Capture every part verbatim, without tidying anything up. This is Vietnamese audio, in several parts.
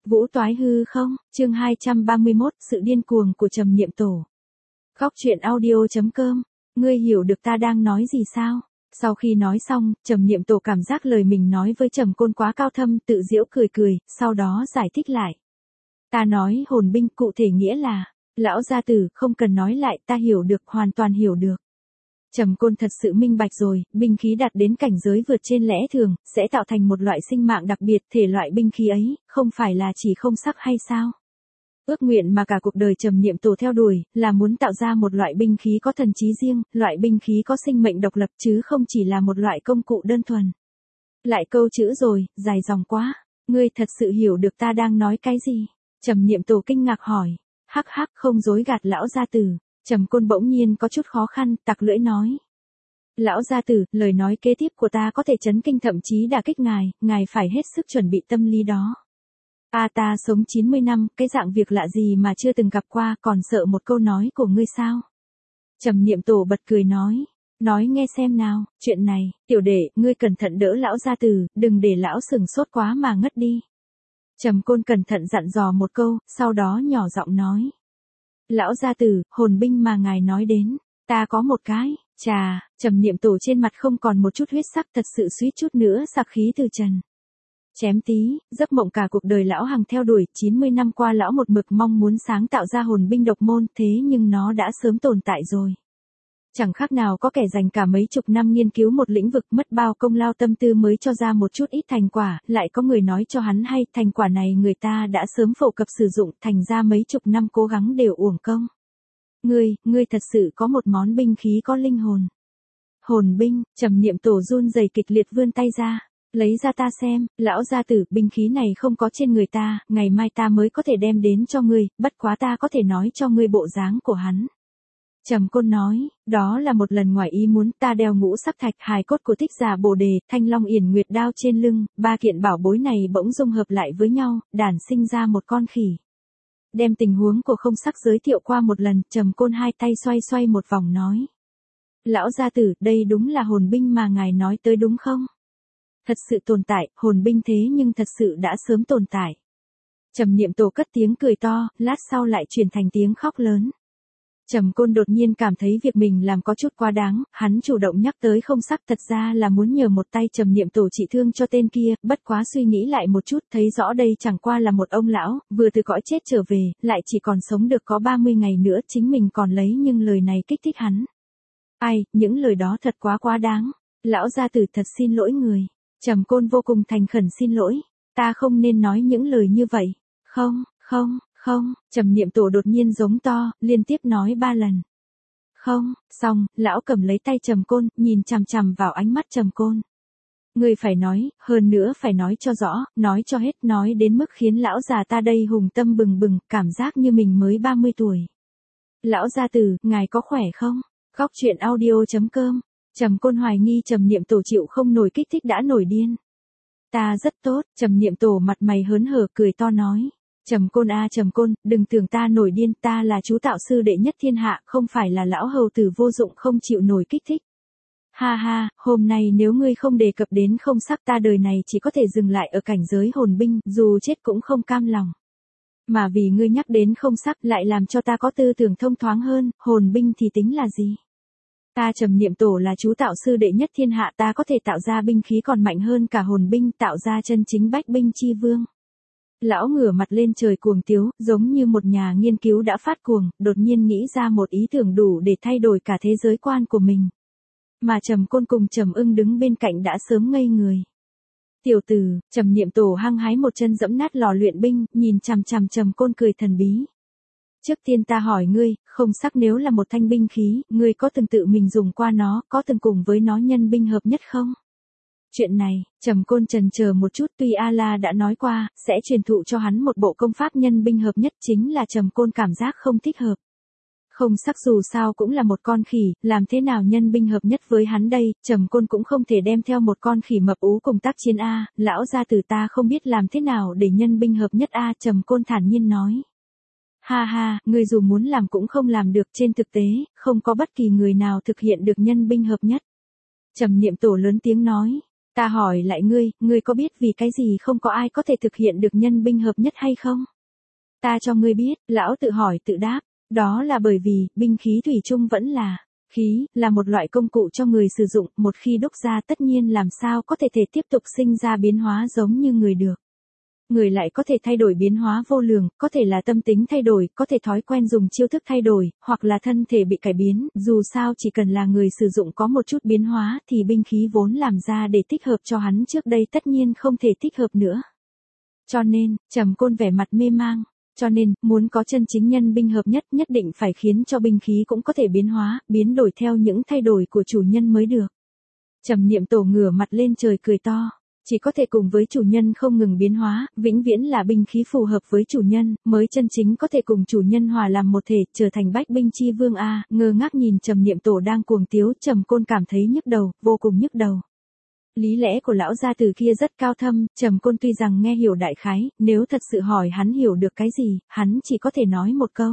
Vũ toái hư không, chương hai trăm ba mươi mốt, sự điên cuồng của Trầm Niệm Tổ. Góc truyện audio chấm com, ngươi hiểu được ta đang nói gì sao? Sau khi nói xong, Trầm Niệm Tổ cảm giác lời mình nói với Trầm Côn quá cao thâm, tự giễu cười cười, sau đó giải thích lại. Ta nói hồn binh cụ thể nghĩa là, lão gia tử, không cần nói lại, ta hiểu được, hoàn toàn hiểu được. Trầm Côn thật sự minh bạch rồi, binh khí đạt đến cảnh giới vượt trên lẽ thường, sẽ tạo thành một loại sinh mạng đặc biệt, thể loại binh khí ấy, không phải là chỉ không sắc hay sao? Ước nguyện mà cả cuộc đời Trầm Niệm Tổ theo đuổi, là muốn tạo ra một loại binh khí có thần trí riêng, loại binh khí có sinh mệnh độc lập chứ không chỉ là một loại công cụ đơn thuần. Lại câu chữ rồi, dài dòng quá, ngươi thật sự hiểu được ta đang nói cái gì? Trầm Niệm Tổ kinh ngạc hỏi, hắc hắc không dối gạt lão gia tử. Trầm Côn bỗng nhiên có chút khó khăn, tặc lưỡi nói. Lão gia tử, lời nói kế tiếp của ta có thể chấn kinh thậm chí đả kích ngài, ngài phải hết sức chuẩn bị tâm lý đó. A ta sống chín mươi năm, cái dạng việc lạ gì mà chưa từng gặp qua, còn sợ một câu nói của ngươi sao? Trầm Niệm Tổ bật cười nói. Nói nghe xem nào, chuyện này, tiểu đệ, ngươi cẩn thận đỡ lão gia tử, đừng để lão sừng sốt quá mà ngất đi. Trầm Côn cẩn thận dặn dò một câu, sau đó nhỏ giọng nói. Lão gia tử, hồn binh mà ngài nói đến, ta có một cái, chà, Trầm Niệm Tổ trên mặt không còn một chút huyết sắc, thật sự suýt chút nữa sặc khí từ trần. Chém tí, giấc mộng cả cuộc đời lão hằng theo đuổi, chín mươi năm qua lão một mực mong muốn sáng tạo ra hồn binh độc môn, thế nhưng nó đã sớm tồn tại rồi. Chẳng khác nào có kẻ dành cả mấy chục năm nghiên cứu một lĩnh vực, mất bao công lao tâm tư mới cho ra một chút ít thành quả, lại có người nói cho hắn hay, thành quả này người ta đã sớm phổ cập sử dụng, thành ra mấy chục năm cố gắng đều uổng công. Ngươi, ngươi thật sự có một món binh khí có linh hồn. Hồn binh, Trầm Niệm Tổ run rẩy kịch liệt vươn tay ra, lấy ra ta xem, lão gia tử, binh khí này không có trên người ta, ngày mai ta mới có thể đem đến cho ngươi, bất quá ta có thể nói cho ngươi bộ dáng của hắn. Trầm Côn nói, đó là một lần ngoài ý muốn, ta đeo ngũ sắc thạch, hài cốt của Thích Giả Bồ Đề, Thanh Long Yển Nguyệt đao trên lưng, ba kiện bảo bối này bỗng dung hợp lại với nhau, đản sinh ra một con khỉ. Đem tình huống của không sắc giới thiệu qua một lần, Trầm Côn hai tay xoay xoay một vòng nói. Lão gia tử, đây đúng là hồn binh mà ngài nói tới đúng không? Thật sự tồn tại, hồn binh thế nhưng thật sự đã sớm tồn tại. Trầm Niệm Tổ cất tiếng cười to, lát sau lại chuyển thành tiếng khóc lớn. Trầm Côn đột nhiên cảm thấy việc mình làm có chút quá đáng, hắn chủ động nhắc tới không sắc, thật ra là muốn nhờ một tay Trầm Niệm Tổ trị thương cho tên kia, bất quá suy nghĩ lại một chút, thấy rõ đây chẳng qua là một ông lão, vừa từ cõi chết trở về, lại chỉ còn sống được có ba mươi ngày nữa, chính mình còn lấy nhưng lời này kích thích hắn. Ai, những lời đó thật quá quá đáng. Lão gia tử thật xin lỗi người. Trầm Côn vô cùng thành khẩn xin lỗi. Ta không nên nói những lời như vậy. Không, không. Không, Trầm Niệm Tổ đột nhiên giống to, liên tiếp nói ba lần. Không, xong, lão cầm lấy tay Trầm Côn, nhìn chằm chằm vào ánh mắt Trầm Côn. Ngươi phải nói, hơn nữa phải nói cho rõ, nói cho hết, nói đến mức khiến lão già ta đây hùng tâm bừng bừng, cảm giác như mình mới ba mươi tuổi. Lão gia tử, ngài có khỏe không? Góc truyện audio chấm com. Trầm Côn hoài nghi Trầm Niệm Tổ chịu không nổi kích thích đã nổi điên. Ta rất tốt, Trầm Niệm Tổ mặt mày hớn hở cười to nói. Trầm Côn a Trầm Côn, đừng tưởng ta nổi điên, ta là chú tạo sư đệ nhất thiên hạ, không phải là lão hầu tử vô dụng không chịu nổi kích thích. Ha ha, hôm nay nếu ngươi không đề cập đến không sắc, ta đời này chỉ có thể dừng lại ở cảnh giới hồn binh, dù chết cũng không cam lòng. Mà vì ngươi nhắc đến không sắc lại làm cho ta có tư tưởng thông thoáng hơn, hồn binh thì tính là gì? Ta Trầm Niệm Tổ là chú tạo sư đệ nhất thiên hạ, ta có thể tạo ra binh khí còn mạnh hơn cả hồn binh, tạo ra chân chính bách binh chi vương. Lão ngửa mặt lên trời cuồng tiếu, giống như một nhà nghiên cứu đã phát cuồng, đột nhiên nghĩ ra một ý tưởng đủ để thay đổi cả thế giới quan của mình. Mà Trầm Côn cùng Trầm Ưng đứng bên cạnh đã sớm ngây người. Tiểu tử, Trầm Niệm Tổ hăng hái một chân dẫm nát lò luyện binh, nhìn chằm chằm Trầm Côn cười thần bí. Trước tiên ta hỏi ngươi, không sắc nếu là một thanh binh khí, ngươi có từng tự mình dùng qua nó, có từng cùng với nó nhân binh hợp nhất không? Chuyện này, Trầm Côn chần chờ một chút, tuy A-la đã nói qua, sẽ truyền thụ cho hắn một bộ công pháp nhân binh hợp nhất, chính là Trầm Côn cảm giác không thích hợp. Không sắc dù sao cũng là một con khỉ, làm thế nào nhân binh hợp nhất với hắn đây, Trầm Côn cũng không thể đem theo một con khỉ mập ú cùng tác chiến a, lão gia tử ta không biết làm thế nào để nhân binh hợp nhất a, Trầm Côn thản nhiên nói. Ha ha, ngươi dù muốn làm cũng không làm được, trên thực tế, không có bất kỳ người nào thực hiện được nhân binh hợp nhất. Trầm Niệm Tổ lớn tiếng nói. Ta hỏi lại ngươi, ngươi có biết vì cái gì không có ai có thể thực hiện được nhân binh hợp nhất hay không? Ta cho ngươi biết, lão tự hỏi tự đáp, đó là bởi vì, binh khí thủy chung vẫn là, khí, là một loại công cụ cho người sử dụng, một khi đúc ra tất nhiên làm sao có thể thể tiếp tục sinh ra biến hóa giống như người được. Người lại có thể thay đổi biến hóa vô lường, có thể là tâm tính thay đổi, có thể thói quen dùng chiêu thức thay đổi, hoặc là thân thể bị cải biến, dù sao chỉ cần là người sử dụng có một chút biến hóa thì binh khí vốn làm ra để thích hợp cho hắn trước đây tất nhiên không thể thích hợp nữa. Cho nên, Trầm Côn vẻ mặt mê mang. Cho nên, muốn có chân chính nhân binh hợp nhất nhất định phải khiến cho binh khí cũng có thể biến hóa, biến đổi theo những thay đổi của chủ nhân mới được. Trầm Niệm Tổ ngửa mặt lên trời cười to. Chỉ có thể cùng với chủ nhân không ngừng biến hóa, vĩnh viễn là binh khí phù hợp với chủ nhân, mới chân chính có thể cùng chủ nhân hòa làm một thể, trở thành bách binh chi vương a. Ngơ ngác nhìn Trầm Niệm Tổ đang cuồng tiếu, Trầm Côn cảm thấy nhức đầu, vô cùng nhức đầu. Lý lẽ của lão gia tử kia rất cao thâm, Trầm Côn tuy rằng nghe hiểu đại khái, nếu thật sự hỏi hắn hiểu được cái gì, hắn chỉ có thể nói một câu.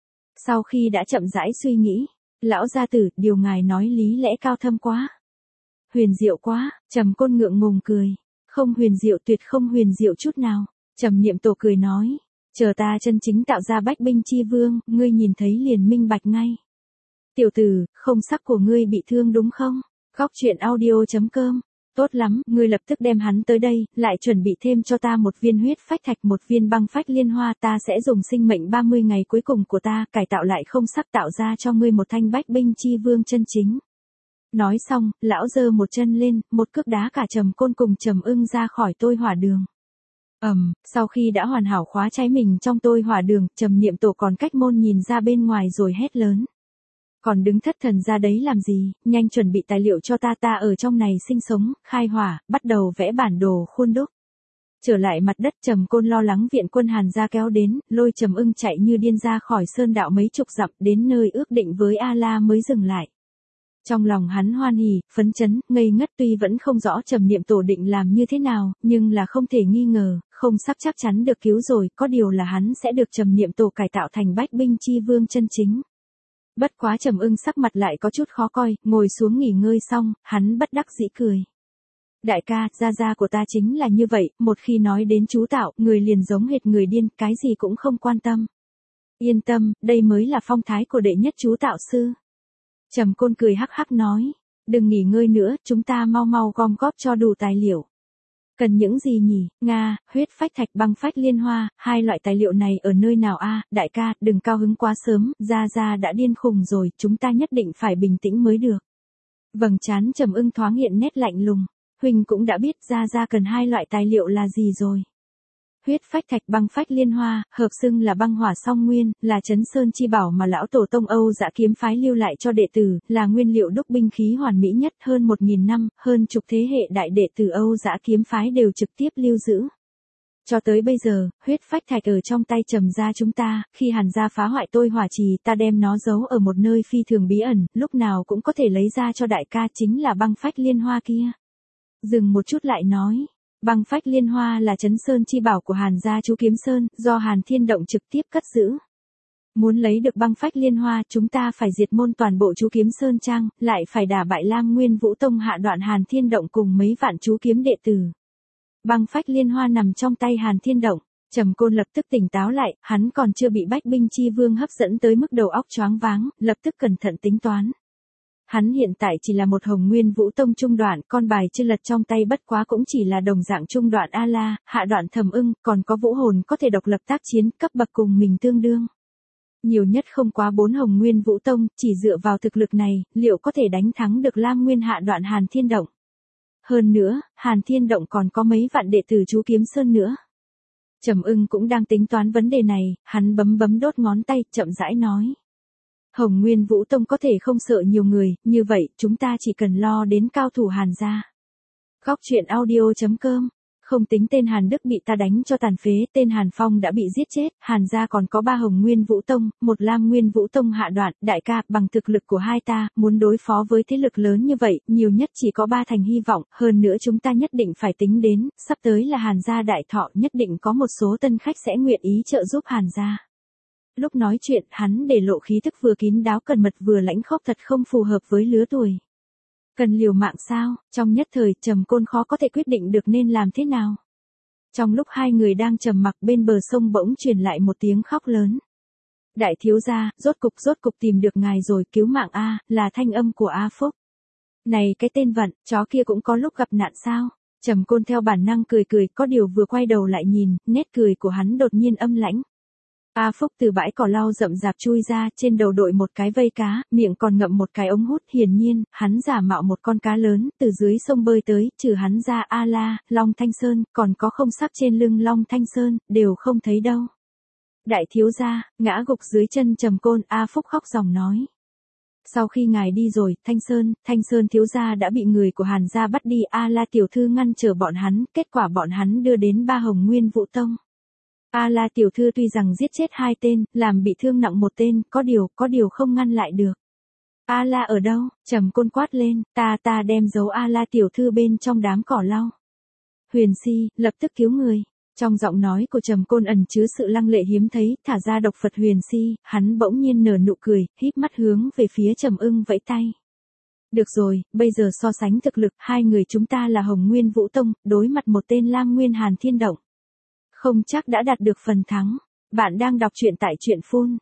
Sau khi đã chậm rãi suy nghĩ, lão gia tử, điều ngài nói lý lẽ cao thâm quá. Huyền diệu quá, Trầm Côn ngượng ngùng cười. Không huyền diệu, tuyệt không huyền diệu chút nào. Trầm Niệm Tổ cười nói, chờ ta chân chính tạo ra bách binh chi vương, ngươi nhìn thấy liền minh bạch ngay. Tiểu tử, không sắc của ngươi bị thương đúng không? Góc truyện audio chấm com. Tốt lắm, ngươi lập tức đem hắn tới đây, lại chuẩn bị thêm cho ta một viên huyết phách thạch, một viên băng phách liên hoa, ta sẽ dùng sinh mệnh ba mươi ngày cuối cùng của ta, cải tạo lại không sắc tạo ra cho ngươi một thanh bách binh chi vương chân chính. Nói xong, lão giơ một chân lên, một cước đá cả Trầm Côn cùng Trầm Ưng ra khỏi tôi hỏa đường. Ầm, um, sau khi đã hoàn hảo khóa trái mình trong tôi hỏa đường, Trầm Niệm Tổ còn cách môn nhìn ra bên ngoài rồi hét lớn. Còn đứng thất thần ra đấy làm gì, nhanh chuẩn bị tài liệu cho ta, ta ở trong này sinh sống, khai hỏa, bắt đầu vẽ bản đồ khuôn đúc. Trở lại mặt đất, Trầm Côn lo lắng viện quân Hàn gia kéo đến, lôi Trầm Ưng chạy như điên ra khỏi sơn đạo mấy chục dặm, đến nơi ước định với A La mới dừng lại. Trong lòng hắn hoan hỉ, phấn chấn, ngây ngất, tuy vẫn không rõ Trầm Niệm Tổ định làm như thế nào, nhưng là không thể nghi ngờ, không sắc chắc chắn được cứu rồi, có điều là hắn sẽ được Trầm Niệm Tổ cải tạo thành bách binh chi vương chân chính. Bất quá Trầm Ưng sắc mặt lại có chút khó coi, ngồi xuống nghỉ ngơi xong, hắn bất đắc dĩ cười. Đại ca, gia gia của ta chính là như vậy, một khi nói đến chú tạo, người liền giống hệt người điên, cái gì cũng không quan tâm. Yên tâm, đây mới là phong thái của đệ nhất chú tạo sư. Trầm Côn cười hắc hắc nói, đừng nghỉ ngơi nữa, chúng ta mau mau gom góp cho đủ tài liệu. Cần những gì nhỉ? Nga, huyết phách thạch, băng phách liên hoa, hai loại tài liệu này ở nơi nào a? Đại ca, đừng cao hứng quá sớm, gia gia đã điên khùng rồi, chúng ta nhất định phải bình tĩnh mới được. Vầng trán Trầm Ưng thoáng hiện nét lạnh lùng, huynh cũng đã biết gia gia cần hai loại tài liệu là gì rồi. Huyết phách thạch, băng phách liên hoa, hợp xưng là băng hỏa song nguyên, là chấn sơn chi bảo mà lão tổ tông Âu Dã kiếm phái lưu lại cho đệ tử, là nguyên liệu đúc binh khí hoàn mỹ nhất, hơn một nghìn năm, hơn chục thế hệ đại đệ tử Âu Dã kiếm phái đều trực tiếp lưu giữ. Cho tới bây giờ, huyết phách thạch ở trong tay Trầm gia chúng ta, khi Hàn gia phá hoại tôi hỏa trì, ta đem nó giấu ở một nơi phi thường bí ẩn, lúc nào cũng có thể lấy ra cho đại ca, chính là băng phách liên hoa kia. Dừng một chút lại nói. Băng phách liên hoa là chấn sơn chi bảo của Hàn gia chú Kiếm Sơn, do Hàn Thiên Động trực tiếp cất giữ. Muốn lấy được băng phách liên hoa, chúng ta phải diệt môn toàn bộ chú Kiếm Sơn Trang, lại phải đả bại Lam Nguyên Vũ Tông hạ đoạn Hàn Thiên Động cùng mấy vạn chú kiếm đệ tử. Băng phách liên hoa nằm trong tay Hàn Thiên Động. Trầm Côn lập tức tỉnh táo lại, hắn còn chưa bị bách binh chi vương hấp dẫn tới mức đầu óc choáng váng, lập tức cẩn thận tính toán. Hắn hiện tại chỉ là một Hồng Nguyên Vũ Tông trung đoạn, con bài chưa lật trong tay bất quá cũng chỉ là đồng dạng trung đoạn A La, hạ đoạn Thẩm Ưng, còn có vũ hồn có thể độc lập tác chiến, cấp bậc cùng mình tương đương. Nhiều nhất không quá bốn Hồng Nguyên Vũ Tông, chỉ dựa vào thực lực này, liệu có thể đánh thắng được Lam Nguyên hạ đoạn Hàn Thiên Động. Hơn nữa, Hàn Thiên Động còn có mấy vạn đệ tử chú Kiếm Sơn nữa. Trầm Ưng cũng đang tính toán vấn đề này, hắn bấm bấm đốt ngón tay, chậm rãi nói. Hồng Nguyên Vũ Tông có thể không sợ nhiều người, như vậy, chúng ta chỉ cần lo đến cao thủ Hàn gia. Góc truyện audio chấm com. Không tính tên Hàn Đức bị ta đánh cho tàn phế, tên Hàn Phong đã bị giết chết, Hàn gia còn có ba Hồng Nguyên Vũ Tông, một Lam Nguyên Vũ Tông hạ đoạn, đại ca, bằng thực lực của hai ta, muốn đối phó với thế lực lớn như vậy, nhiều nhất chỉ có ba thành hy vọng, hơn nữa chúng ta nhất định phải tính đến, sắp tới là Hàn gia đại thọ, nhất định có một số tân khách sẽ nguyện ý trợ giúp Hàn gia. Lúc nói chuyện, hắn để lộ khí thức vừa kín đáo cẩn mật vừa lãnh khốc, thật không phù hợp với lứa tuổi. Cần liều mạng sao? Trong nhất thời, Trầm Côn khó có thể quyết định được nên làm thế nào. Trong lúc hai người đang trầm mặc, bên bờ sông bỗng truyền lại một tiếng khóc lớn. Đại thiếu gia, rốt cục rốt cục tìm được ngài rồi, cứu mạng a, là thanh âm của A Phúc. Này cái tên vận, chó kia cũng có lúc gặp nạn sao? Trầm Côn theo bản năng cười cười, có điều vừa quay đầu lại nhìn, nét cười của hắn đột nhiên âm lãnh. A Phúc từ bãi cỏ lau rậm rạp chui ra, trên đầu đội một cái vây cá, miệng còn ngậm một cái ống hút, hiển nhiên, hắn giả mạo một con cá lớn, từ dưới sông bơi tới, trừ hắn ra A La, Long Thanh Sơn, còn có không sắp trên lưng Long Thanh Sơn, đều không thấy đâu. Đại thiếu gia, ngã gục dưới chân Trầm Côn, A Phúc khóc ròng nói. Sau khi ngài đi rồi, Thanh Sơn, Thanh Sơn thiếu gia đã bị người của Hàn gia bắt đi, A La tiểu thư ngăn trở bọn hắn, kết quả bọn hắn đưa đến Ba Hồng Nguyên Vũ Tông. A La tiểu thư tuy rằng giết chết hai tên, làm bị thương nặng một tên, có điều, có điều không ngăn lại được. A La ở đâu? Trầm Côn quát lên, ta ta đem giấu A La tiểu thư bên trong đám cỏ lau. Huyền Si, lập tức cứu người. Trong giọng nói của Trầm Côn ẩn chứa sự lăng lệ hiếm thấy, thả ra độc Phật Huyền Si, hắn bỗng nhiên nở nụ cười, híp mắt hướng về phía Trầm Ưng vẫy tay. Được rồi, bây giờ so sánh thực lực, hai người chúng ta là Hồng Nguyên Vũ Tông, đối mặt một tên Lam Nguyên Hàn Thiên Động. Không chắc đã đạt được phần thắng. Bạn đang đọc truyện tại truyện phun.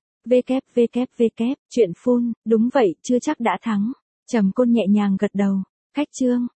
www. Truyện phun, đúng vậy, chưa chắc đã thắng. Trầm Côn nhẹ nhàng gật đầu. Khách chương.